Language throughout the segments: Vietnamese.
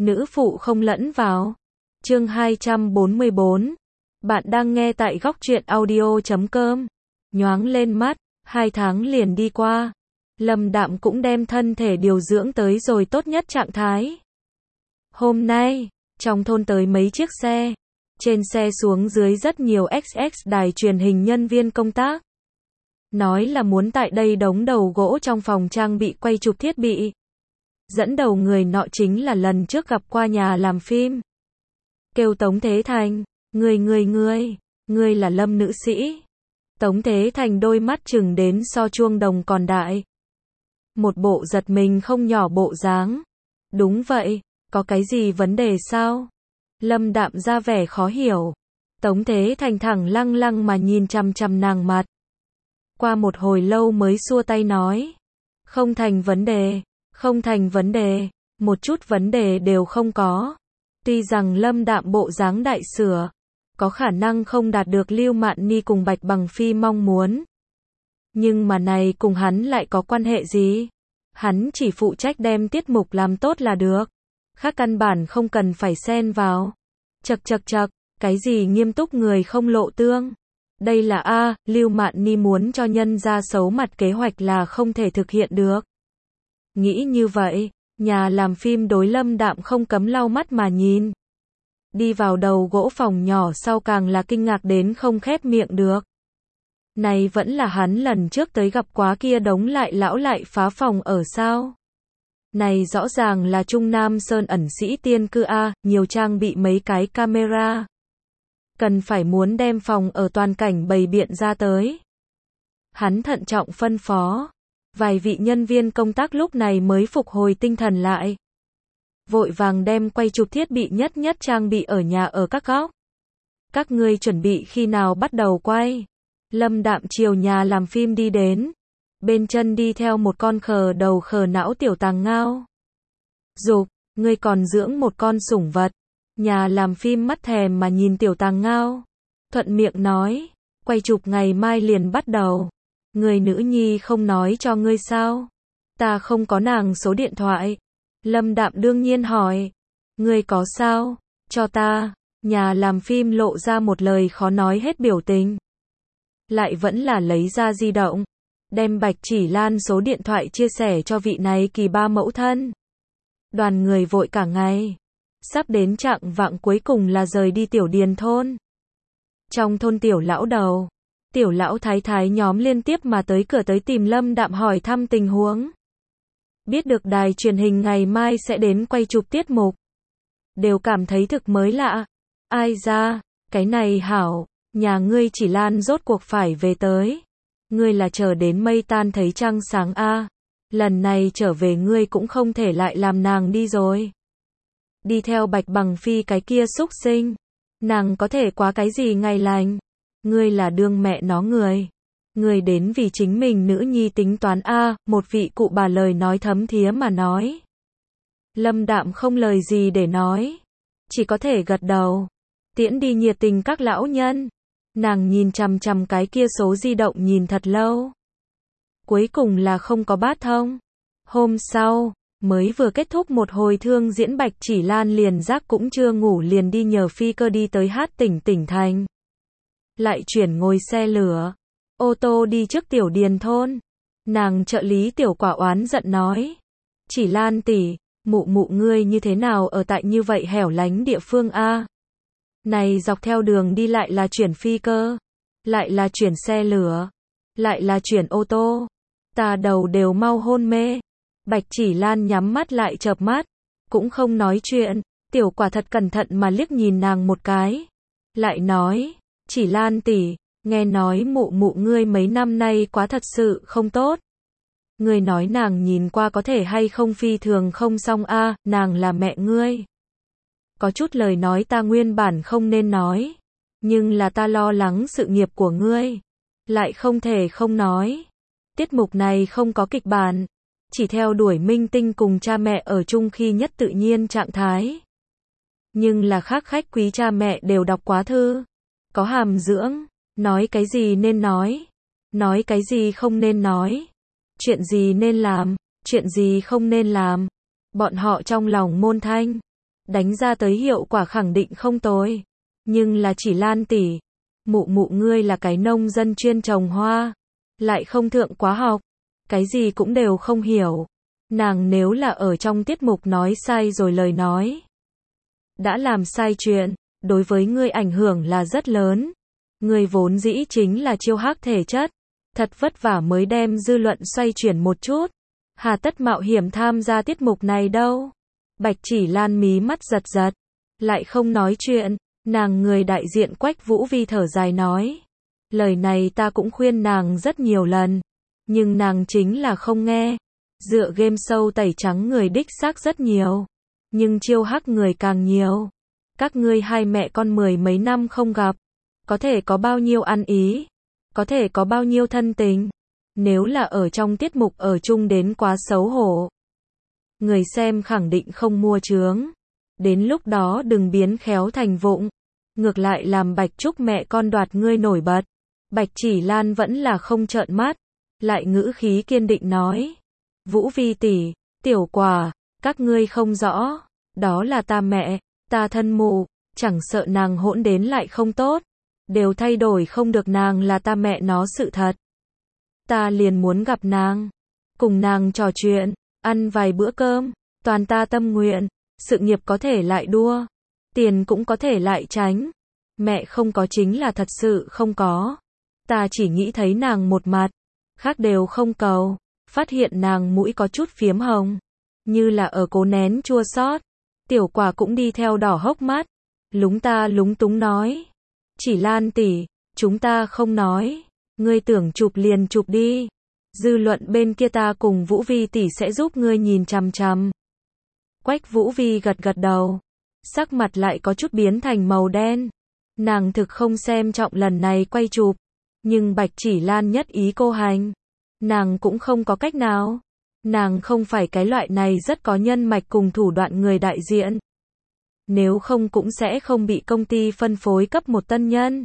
nữ phụ không lẫn vào. Chương 244. Bạn đang nghe tại góc truyện audio.com. Nhoáng lên mắt, 2 tháng liền đi qua. Lâm Đạm cũng đem thân thể điều dưỡng tới rồi tốt nhất trạng thái. Hôm nay, trong thôn tới mấy chiếc xe. Trên xe xuống dưới rất nhiều XX đài truyền hình nhân viên công tác. Nói là muốn tại đây đống đầu gỗ trong phòng trang bị quay chụp thiết bị. Dẫn đầu người nọ chính là lần trước gặp qua nhà làm phim. Kêu Tống Thế Thành, ngươi là Lâm nữ sĩ. Tống Thế Thành đôi mắt chừng đến so chuông đồng còn đại. Một bộ giật mình không nhỏ bộ dáng. Đúng vậy, có cái gì vấn đề sao? Lâm Đạm ra vẻ khó hiểu. Tống Thế Thành thẳng lăng lăng mà nhìn chằm chằm nàng mặt. Qua một hồi lâu mới xua tay nói. Không thành vấn đề, một chút vấn đề đều không có. Tuy rằng Lâm Đạm bộ dáng đại sửa, có khả năng không đạt được Lưu Mạn Ni cùng Bạch Bằng Phi mong muốn. Nhưng mà này cùng hắn lại có quan hệ gì? Hắn chỉ phụ trách đem tiết mục làm tốt là được. Khác căn bản không cần phải xen vào. Chậc, cái gì nghiêm túc người không lộ tương. Đây là Lưu Mạn Ni muốn cho nhân ra xấu mặt kế hoạch là không thể thực hiện được. Nghĩ như vậy, nhà làm phim đối Lâm Đạm không cấm lau mắt mà nhìn. Đi vào đầu gỗ phòng nhỏ sau càng là kinh ngạc đến không khép miệng được. Này vẫn là hắn lần trước tới gặp quá kia đống lại lão lại phá phòng ở sao? Này rõ ràng là Trung Nam Sơn ẩn sĩ tiên cư nhiều trang bị mấy cái camera. Cần phải muốn đem phòng ở toàn cảnh bày biện ra tới. Hắn thận trọng phân phó. Vài vị nhân viên công tác lúc này mới phục hồi tinh thần lại. Vội vàng đem quay chụp thiết bị nhất trang bị ở nhà ở các góc. Các ngươi chuẩn bị khi nào bắt đầu quay? Lâm Đạm chiều nhà làm phim đi đến. Bên chân đi theo một con khờ đầu khờ não tiểu tàng ngao. Dục, ngươi còn dưỡng một con sủng vật. Nhà làm phim mắt thèm mà nhìn tiểu tàng ngao. Thuận miệng nói, quay chụp ngày mai liền bắt đầu. Người nữ nhi không nói cho ngươi sao? Ta không có nàng số điện thoại. Lâm Đạm đương nhiên hỏi. Ngươi có sao? Cho ta. Nhà làm phim lộ ra một lời khó nói hết biểu tình. Lại vẫn là lấy ra di động. Đem Bạch Chỉ Lan số điện thoại chia sẻ cho vị này kỳ ba mẫu thân. Đoàn người vội cả ngày. Sắp đến chạng vạng cuối cùng là rời đi Tiểu Điền thôn. Trong thôn tiểu lão đầu, tiểu lão thái thái nhóm liên tiếp mà tới cửa tới tìm Lâm Đạm hỏi thăm tình huống. Biết được đài truyền hình ngày mai sẽ đến quay chụp tiết mục. Đều cảm thấy thực mới lạ. Ai ra, cái này hảo, nhà ngươi Chỉ Lan rốt cuộc phải về tới. Ngươi là chờ đến mây tan thấy trăng sáng lần này trở về ngươi cũng không thể lại làm nàng đi rồi. Đi theo Bạch Bằng Phi cái kia xúc sinh. Nàng có thể quá cái gì ngày lành. Ngươi là đương mẹ nó người. Ngươi đến vì chính mình nữ nhi tính toán một vị cụ bà lời nói thấm thía mà nói. Lâm Đạm không lời gì để nói. Chỉ có thể gật đầu. Tiễn đi nhiệt tình các lão nhân. Nàng nhìn chằm chằm cái kia số di động nhìn thật lâu. Cuối cùng là không có bát thông. Hôm sau, mới vừa kết thúc một hồi thương diễn Bạch Chỉ Lan liền giấc cũng chưa ngủ liền đi nhờ phi cơ đi tới Hát tỉnh thành. Lại chuyển ngồi xe lửa, ô tô đi trước Tiểu Điền thôn. Nàng trợ lý Tiểu Quả oán giận nói. Chỉ Lan tỷ, mụ ngươi như thế nào ở tại như vậy hẻo lánh địa phương Này dọc theo đường đi lại là chuyển phi cơ, lại là chuyển xe lửa, lại là chuyển ô tô. Ta đầu đều mau hôn mê. Bạch Chỉ Lan nhắm mắt lại chợp mắt, cũng không nói chuyện. Tiểu Quả thật cẩn thận mà liếc nhìn nàng một cái. Lại nói, Chỉ Lan tỷ, nghe nói mụ ngươi mấy năm nay quá thật sự không tốt. Ngươi nói nàng nhìn qua có thể hay không phi thường không xong nàng là mẹ ngươi. Có chút lời nói ta nguyên bản không nên nói. Nhưng là ta lo lắng sự nghiệp của ngươi. Lại không thể không nói. Tiết mục này không có kịch bản. Chỉ theo đuổi minh tinh cùng cha mẹ ở chung khi nhất tự nhiên trạng thái. Nhưng là khác khách quý cha mẹ đều đọc quá thư. Có hàm dưỡng. Nói cái gì nên nói cái gì không nên nói. Chuyện gì nên làm, chuyện gì không nên làm. Bọn họ trong lòng môn thanh. đánh ra tới hiệu quả khẳng định không tồi. Nhưng là chỉ Lan tỷ, mụ mụ ngươi là cái nông dân chuyên trồng hoa, lại không thượng quá học, cái gì cũng đều không hiểu. Nàng nếu là ở trong tiết mục nói sai rồi lời nói, đã làm sai chuyện, đối với ngươi ảnh hưởng là rất lớn. Ngươi vốn dĩ chính là chiêu hắc thể chất, thật vất vả mới đem dư luận xoay chuyển một chút, hà tất mạo hiểm tham gia tiết mục này đâu. Bạch Chỉ Lan mí mắt giật giật, lại không nói chuyện. Nàng người đại diện Quách Vũ Vi thở dài nói, lời này ta cũng khuyên nàng rất nhiều lần, nhưng nàng chính là không nghe. Dựa game show tẩy trắng người đích xác rất nhiều, nhưng chiêu hắc người càng nhiều. Các ngươi hai mẹ con 10 mấy năm không gặp, có thể có bao nhiêu ăn ý, có thể có bao nhiêu thân tình. Nếu là ở trong tiết mục ở chung đến quá xấu hổ, người xem khẳng định không mua chướng. Đến lúc đó đừng biến khéo thành vụng, ngược lại làm Bạch Trúc mẹ con đoạt ngươi nổi bật. Bạch Chỉ Lan vẫn là không trợn mắt, lại ngữ khí kiên định nói, Vũ Vi tỷ, tiểu quả, các ngươi không rõ, đó là ta mẹ, ta thân mụ, chẳng sợ nàng hỗn đến lại không tốt, đều thay đổi không được nàng là ta mẹ nó sự thật. Ta liền muốn gặp nàng, cùng nàng trò chuyện, ăn vài bữa cơm, toàn ta tâm nguyện. Sự nghiệp có thể lại đua, tiền cũng có thể lại tránh. Mẹ không có chính là thật sự không có. Ta chỉ nghĩ thấy nàng một mặt, khác đều không cầu. Phát hiện nàng mũi có chút phiếm hồng, như là ở cố nén chua xót. Tiểu quả cũng đi theo đỏ hốc mắt, lúng ta lúng túng nói, Chỉ Lan tỷ, chúng ta không nói, ngươi tưởng chụp liền chụp đi. Dư luận bên kia ta cùng Vũ Vi tỷ sẽ giúp ngươi nhìn chằm chằm. Quách Vũ Vi gật gật đầu, sắc mặt lại có chút biến thành màu đen. Nàng thực không xem trọng lần này quay chụp, nhưng Bạch Chỉ Lan nhất ý cô hành, nàng cũng không có cách nào. Nàng không phải cái loại này rất có nhân mạch cùng thủ đoạn người đại diện. Nếu không cũng sẽ không bị công ty phân phối cấp một tân nhân.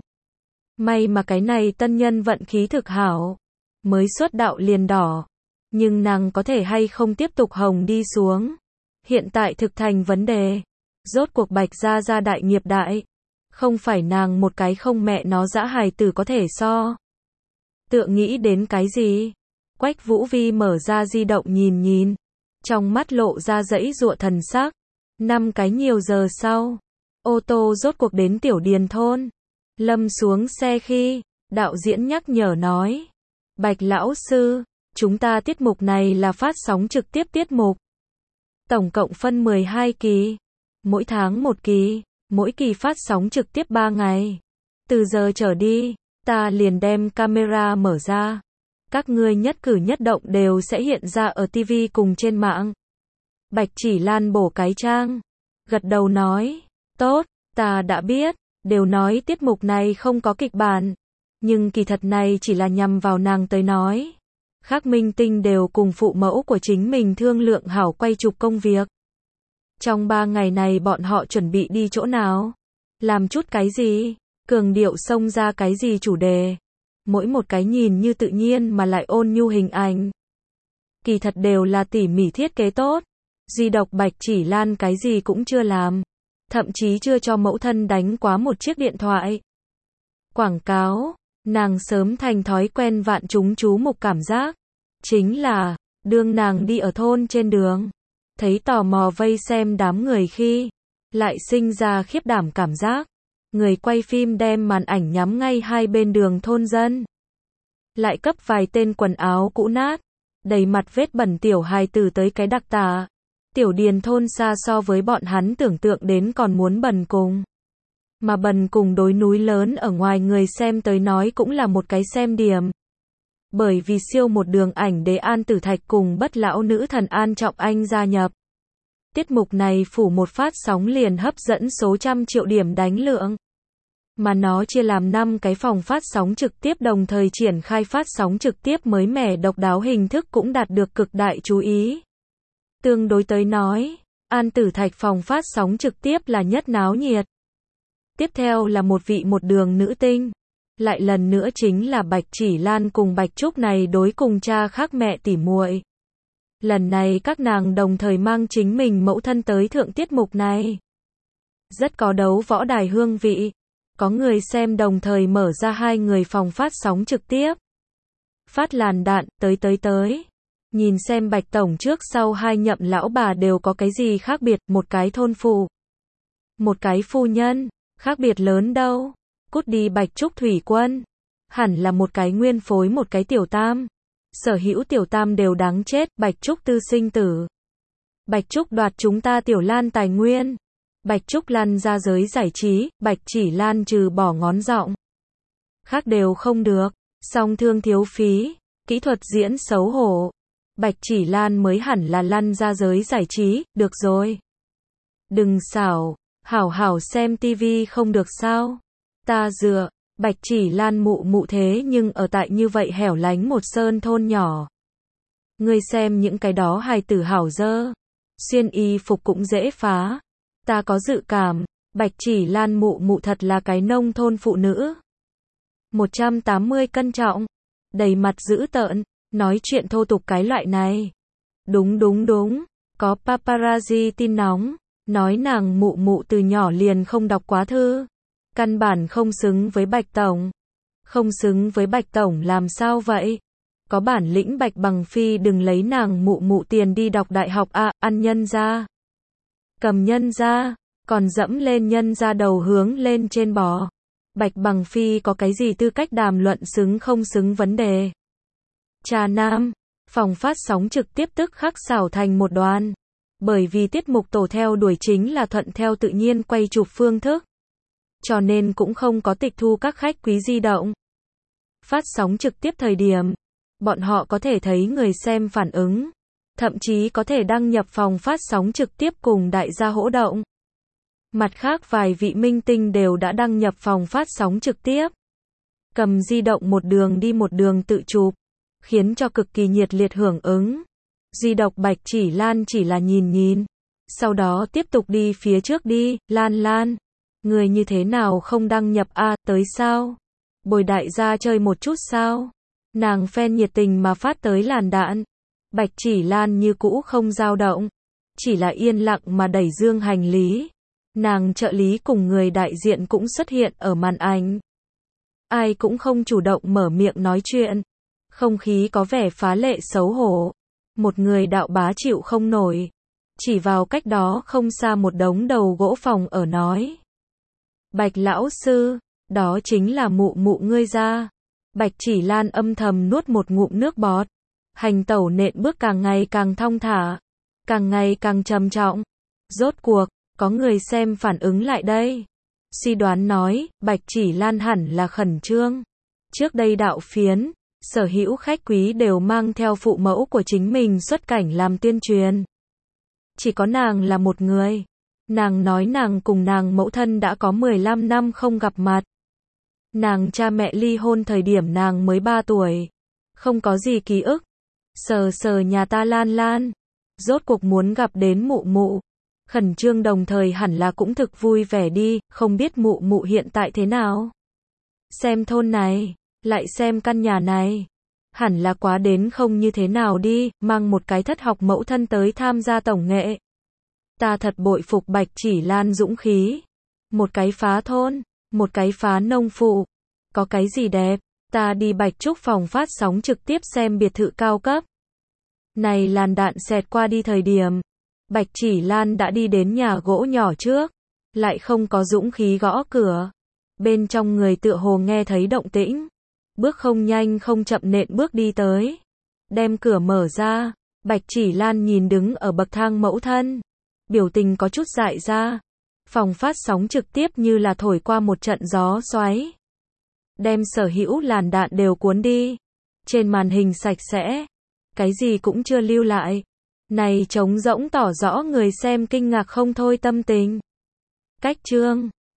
May mà cái này tân nhân vận khí thực hảo, mới xuất đạo liền đỏ. Nhưng nàng có thể hay không tiếp tục hồng đi xuống, hiện tại thực thành vấn đề. Rốt cuộc Bạch gia đại nghiệp đại, không phải nàng một cái không mẹ nó dã hài tử có thể so. Tựa nghĩ đến cái gì? Quách Vũ Vi mở ra di động nhìn nhìn, trong mắt lộ ra giãy giụa thần sắc. 5 cái nhiều giờ sau, ô tô rốt cuộc đến Tiểu Điền thôn. Lâm xuống xe khi, đạo diễn nhắc nhở nói, Bạch lão sư, chúng ta tiết mục này là phát sóng trực tiếp tiết mục. Tổng cộng phân 12 kỳ, mỗi tháng 1 kỳ, mỗi kỳ phát sóng trực tiếp 3 ngày. Từ giờ trở đi, ta liền đem camera mở ra. Các ngươi nhất cử nhất động đều sẽ hiện ra ở TV cùng trên mạng. Bạch Chỉ Lan bổ cái trang, gật đầu nói, tốt, ta đã biết, đều nói tiết mục này không có kịch bản, nhưng kỳ thật này chỉ là nhằm vào nàng tới nói. Khác minh tinh đều cùng phụ mẫu của chính mình thương lượng hảo quay chụp công việc. Trong 3 ngày này bọn họ chuẩn bị đi chỗ nào, làm chút cái gì, cường điệu xông ra cái gì chủ đề. Mỗi một cái nhìn như tự nhiên mà lại ôn nhu hình ảnh, kỳ thật đều là tỉ mỉ thiết kế tốt. Duy độc Bạch Chỉ Lan cái gì cũng chưa làm, thậm chí chưa cho mẫu thân đánh quá một chiếc điện thoại. Quảng cáo, nàng sớm thành thói quen vạn chúng chú mục cảm giác. Chính là, đương nàng đi ở thôn trên đường, thấy tò mò vây xem đám người khi, lại sinh ra khiếp đảm cảm giác. Người quay phim đem màn ảnh nhắm ngay hai bên đường thôn dân. Lại cấp vài tên quần áo cũ nát, đầy mặt vết bẩn tiểu hài tử tới cái đặc tả. Tiểu Điền thôn xa so với bọn hắn tưởng tượng đến còn muốn bần cùng. Mà bần cùng đối núi lớn ở ngoài người xem tới nói cũng là một cái xem điểm. Bởi vì siêu một đường ảnh đế An Tử Thạch cùng bất lão nữ thần An Trọng Anh gia nhập. Tiết mục này phủ một phát sóng liền hấp dẫn số trăm triệu điểm đánh lượng. Mà nó chia làm 5 cái phòng phát sóng trực tiếp đồng thời triển khai phát sóng trực tiếp mới mẻ độc đáo hình thức cũng đạt được cực đại chú ý. Tương đối tới nói, An Tử Thạch phòng phát sóng trực tiếp là nhất náo nhiệt. Tiếp theo là một vị một đường nữ tinh. Lại lần nữa chính là Bạch Chỉ Lan cùng Bạch Trúc này đối cùng cha khác mẹ tỉ muội. Lần này các nàng đồng thời mang chính mình mẫu thân tới thượng tiết mục này. Rất có đấu võ đài hương vị. Có người xem đồng thời mở ra 2 người phòng phát sóng trực tiếp. Phát làn đạn, tới. Nhìn xem Bạch Tổng trước sau 2 nhậm lão bà đều có cái gì khác biệt, một cái thôn phụ, một cái phu nhân, khác biệt lớn đâu. Cút đi Bạch Trúc Thủy Quân. Hẳn là một cái nguyên phối một cái tiểu tam. Sở hữu tiểu tam đều đáng chết, Bạch Trúc tư sinh tử. Bạch Trúc đoạt chúng ta Tiểu Lan tài nguyên. Bạch Trúc lăn ra giới giải trí, Bạch Chỉ Lan trừ bỏ ngón giọng khác đều không được. Song thương thiếu phí, kỹ thuật diễn xấu hổ. Bạch Chỉ Lan mới hẳn là lăn ra giới giải trí, được rồi. Đừng xảo, hảo hảo xem tivi không được sao? Ta dựa, Bạch Chỉ Lan mụ thế nhưng ở tại như vậy hẻo lánh một sơn thôn nhỏ. Ngươi xem những cái đó hài tử hảo dơ. Xuyên y phục cũng dễ phá. Ta có dự cảm, Bạch Chỉ Lan mụ thật là cái nông thôn phụ nữ. 180 cân trọng, đầy mặt dữ tợn, nói chuyện thô tục cái loại này. Đúng, có paparazzi tin nóng, nói nàng mụ từ nhỏ liền không đọc quá thư. Căn bản không xứng với Bạch Tổng. Không xứng với Bạch Tổng làm sao vậy? Có bản lĩnh Bạch Bằng Phi đừng lấy nàng mụ tiền đi đọc đại học à, ăn nhân ra. Cầm nhân ra, còn dẫm lên nhân ra đầu hướng lên trên bò. Bạch Bằng Phi có cái gì tư cách đàm luận xứng không xứng vấn đề. Trà Nam, phòng phát sóng trực tiếp tức khắc xảo thành một đoàn. Bởi vì tiết mục tổ theo đuổi chính là thuận theo tự nhiên quay chụp phương thức. Cho nên cũng không có tịch thu các khách quý di động. Phát sóng trực tiếp thời điểm, bọn họ có thể thấy người xem phản ứng. Thậm chí có thể đăng nhập phòng phát sóng trực tiếp cùng đại gia hỗ động. Mặt khác vài vị minh tinh đều đã đăng nhập phòng phát sóng trực tiếp. Cầm di động một đường đi một đường tự chụp, khiến cho cực kỳ nhiệt liệt hưởng ứng. Duy độc Bạch Chỉ Lan chỉ là nhìn. Sau đó tiếp tục đi phía trước đi, Lan. Người như thế nào không đăng nhập a tới sao? Bồi đại gia chơi một chút sao? Nàng fan nhiệt tình mà phát tới làn đạn. Bạch Chỉ Lan như cũ không dao động. Chỉ là yên lặng mà đẩy dương hành lý. Nàng trợ lý cùng người đại diện cũng xuất hiện ở màn ảnh. Ai cũng không chủ động mở miệng nói chuyện. Không khí có vẻ phá lệ xấu hổ. Một người đạo bá chịu không nổi. Chỉ vào cách đó không xa một đống đầu gỗ phòng ở nói. Bạch lão sư, đó chính là mụ ngươi ra. Bạch Chỉ Lan âm thầm nuốt một ngụm nước bọt. Hành tẩu nện bước càng ngày càng thong thả. Càng ngày càng trầm trọng. Rốt cuộc, có người xem phản ứng lại đây. Suy đoán nói, Bạch Chỉ Lan hẳn là khẩn trương. Trước đây đạo phiến, sở hữu khách quý đều mang theo phụ mẫu của chính mình xuất cảnh làm tuyên truyền. Chỉ có nàng là một người. Nàng nói nàng cùng nàng mẫu thân đã có 15 năm không gặp mặt. Nàng cha mẹ ly hôn thời điểm nàng mới 3 tuổi. Không có gì ký ức. Sờ nhà ta Lan. Rốt cuộc muốn gặp đến mụ. Khẩn trương đồng thời hẳn là cũng thực vui vẻ đi, không biết mụ hiện tại thế nào. Xem thôn này, lại xem căn nhà này. Hẳn là quá đến không như thế nào đi, mang một cái thất học mẫu thân tới tham gia tổng nghệ. Ta thật bội phục Bạch Chỉ Lan dũng khí. Một cái phá thôn, một cái phá nông phụ. Có cái gì đẹp, ta đi Bạch Trúc phòng phát sóng trực tiếp xem biệt thự cao cấp. Này làn đạn xẹt qua đi thời điểm. Bạch Chỉ Lan đã đi đến nhà gỗ nhỏ trước. Lại không có dũng khí gõ cửa. Bên trong người tựa hồ nghe thấy động tĩnh. Bước không nhanh không chậm nện bước đi tới. Đem cửa mở ra. Bạch Chỉ Lan nhìn đứng ở bậc thang mẫu thân. Biểu tình có chút dại ra. Phòng phát sóng trực tiếp như là thổi qua một trận gió xoáy. Đem sở hữu làn đạn đều cuốn đi. Trên màn hình sạch sẽ. Cái gì cũng chưa lưu lại. Này trống rỗng tỏ rõ người xem kinh ngạc không thôi tâm tình. Cách chương